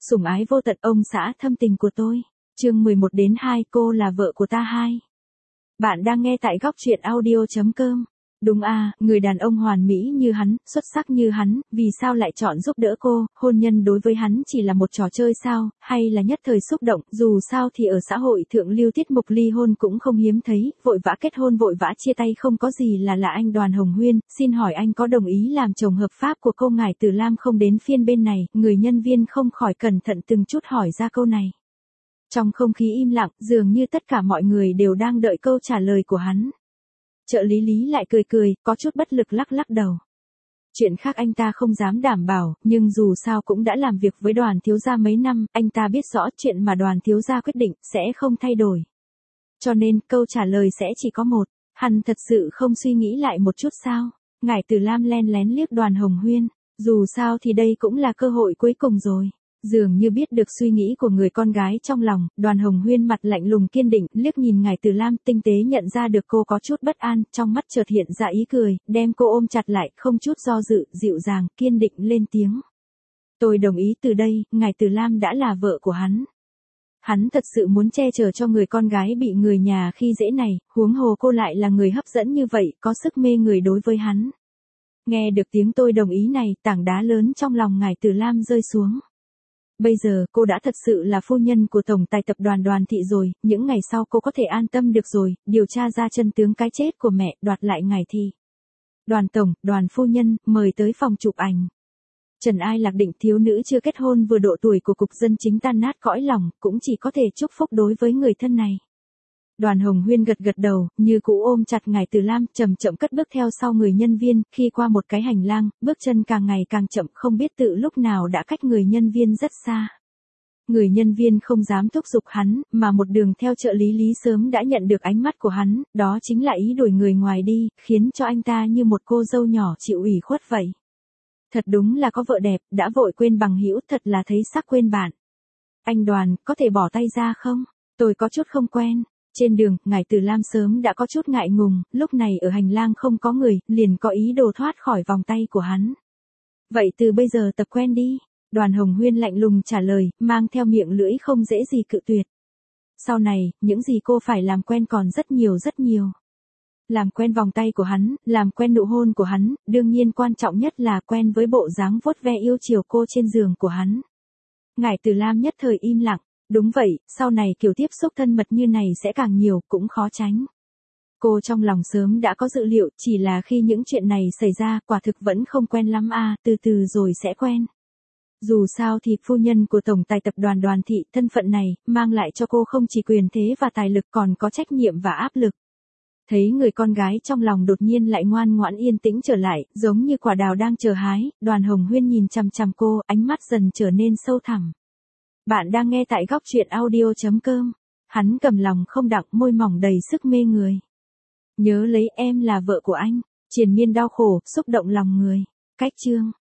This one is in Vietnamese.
Sủng ái vô tận ông xã thâm tình của tôi. Chương 11-2 cô là vợ của ta 2. Bạn đang nghe tại góc truyện audio.com. Đúng à, người đàn ông hoàn mỹ như hắn, xuất sắc như hắn, vì sao lại chọn giúp đỡ cô, hôn nhân đối với hắn chỉ là một trò chơi sao, hay là nhất thời xúc động, dù sao thì ở xã hội thượng lưu tiết mục ly hôn cũng không hiếm thấy, vội vã kết hôn vội vã chia tay không có gì là lạ. Anh Đoàn Hồng Huyên, xin hỏi anh có đồng ý làm chồng hợp pháp của cô? Ngải Từ Lam không đến phiên bên này, người nhân viên không khỏi cẩn thận từng chút hỏi ra câu này. Trong không khí im lặng, dường như tất cả mọi người đều đang đợi câu trả lời của hắn. Trợ lý Lý lại cười, có chút bất lực lắc đầu. Chuyện khác anh ta không dám đảm bảo, nhưng dù sao cũng đã làm việc với Đoàn thiếu gia mấy năm, anh ta biết rõ chuyện mà Đoàn thiếu gia quyết định sẽ không thay đổi. Cho nên, câu trả lời sẽ chỉ có một, hắn thật sự không suy nghĩ lại một chút sao? Ngải Từ Lam len lén liếc Đoàn Hồng Huyên, dù sao thì đây cũng là cơ hội cuối cùng rồi. Dường như biết được suy nghĩ của người con gái trong lòng, Đoàn Hồng Huyên mặt lạnh lùng kiên định, liếc nhìn Ngải Từ Lam, tinh tế nhận ra được cô có chút bất an, trong mắt chợt hiện ra ý cười, đem cô ôm chặt lại, không chút do dự, dịu dàng, kiên định lên tiếng. Tôi đồng ý, từ đây, Ngải Từ Lam đã là vợ của hắn. Hắn thật sự muốn che chở cho người con gái bị người nhà khi dễ này, huống hồ cô lại là người hấp dẫn như vậy, có sức mê người đối với hắn. Nghe được tiếng tôi đồng ý này, tảng đá lớn trong lòng Ngải Từ Lam rơi xuống. Bây giờ cô đã thật sự là phu nhân của tổng tài tập đoàn Đoàn Thị rồi, những ngày sau cô có thể an tâm được rồi, điều tra ra chân tướng cái chết của mẹ, đoạt lại Ngải Thị. Đoàn tổng, Đoàn phu nhân, mời tới phòng chụp ảnh. Trần Ai Lạc định thiếu nữ chưa kết hôn vừa độ tuổi của cục dân chính tan nát cõi lòng, cũng chỉ có thể chúc phúc đối với người thân này. Đoàn Hồng Huyên gật đầu, như cũ ôm chặt Ngải Từ Lam, chậm chậm cất bước theo sau người nhân viên, khi qua một cái hành lang, bước chân càng ngày càng chậm, không biết tự lúc nào đã cách người nhân viên rất xa. Người nhân viên không dám thúc giục hắn, mà một đường theo trợ lý Lý sớm đã nhận được ánh mắt của hắn, đó chính là ý đuổi người ngoài đi, khiến cho anh ta như một cô dâu nhỏ chịu ủy khuất vậy. Thật đúng là có vợ đẹp, đã vội quên bằng hữu, thật là thấy sắc quên bạn. Anh Đoàn, có thể bỏ tay ra không? Tôi có chút không quen. Trên đường, Ngải Từ Lam sớm đã có chút ngại ngùng, lúc này ở hành lang không có người, liền có ý đồ thoát khỏi vòng tay của hắn. Vậy từ bây giờ tập quen đi. Đoàn Hồng Huyên lạnh lùng trả lời, mang theo miệng lưỡi không dễ gì cự tuyệt. Sau này, những gì cô phải làm quen còn rất nhiều. Làm quen vòng tay của hắn, làm quen nụ hôn của hắn, đương nhiên quan trọng nhất là quen với bộ dáng vuốt ve yêu chiều cô trên giường của hắn. Ngải Từ Lam nhất thời im lặng. Đúng vậy, sau này kiểu tiếp xúc thân mật như này sẽ càng nhiều, cũng khó tránh. Cô trong lòng sớm đã có dự liệu, chỉ là khi những chuyện này xảy ra, quả thực vẫn không quen lắm à, từ từ rồi sẽ quen. Dù sao thì phu nhân của tổng tài tập đoàn Đoàn Thị, thân phận này, mang lại cho cô không chỉ quyền thế và tài lực còn có trách nhiệm và áp lực. Thấy người con gái trong lòng đột nhiên lại ngoan ngoãn yên tĩnh trở lại, giống như quả đào đang chờ hái, Đoàn Hồng Huyên nhìn chằm chằm cô, ánh mắt dần trở nên sâu thẳm. Bạn đang nghe tại góc truyện audio.com. Hắn cầm lòng không đặng, môi mỏng đầy sức mê người. Nhớ lấy, em là vợ của anh. Triền miên đau khổ, xúc động lòng người. Cách chương.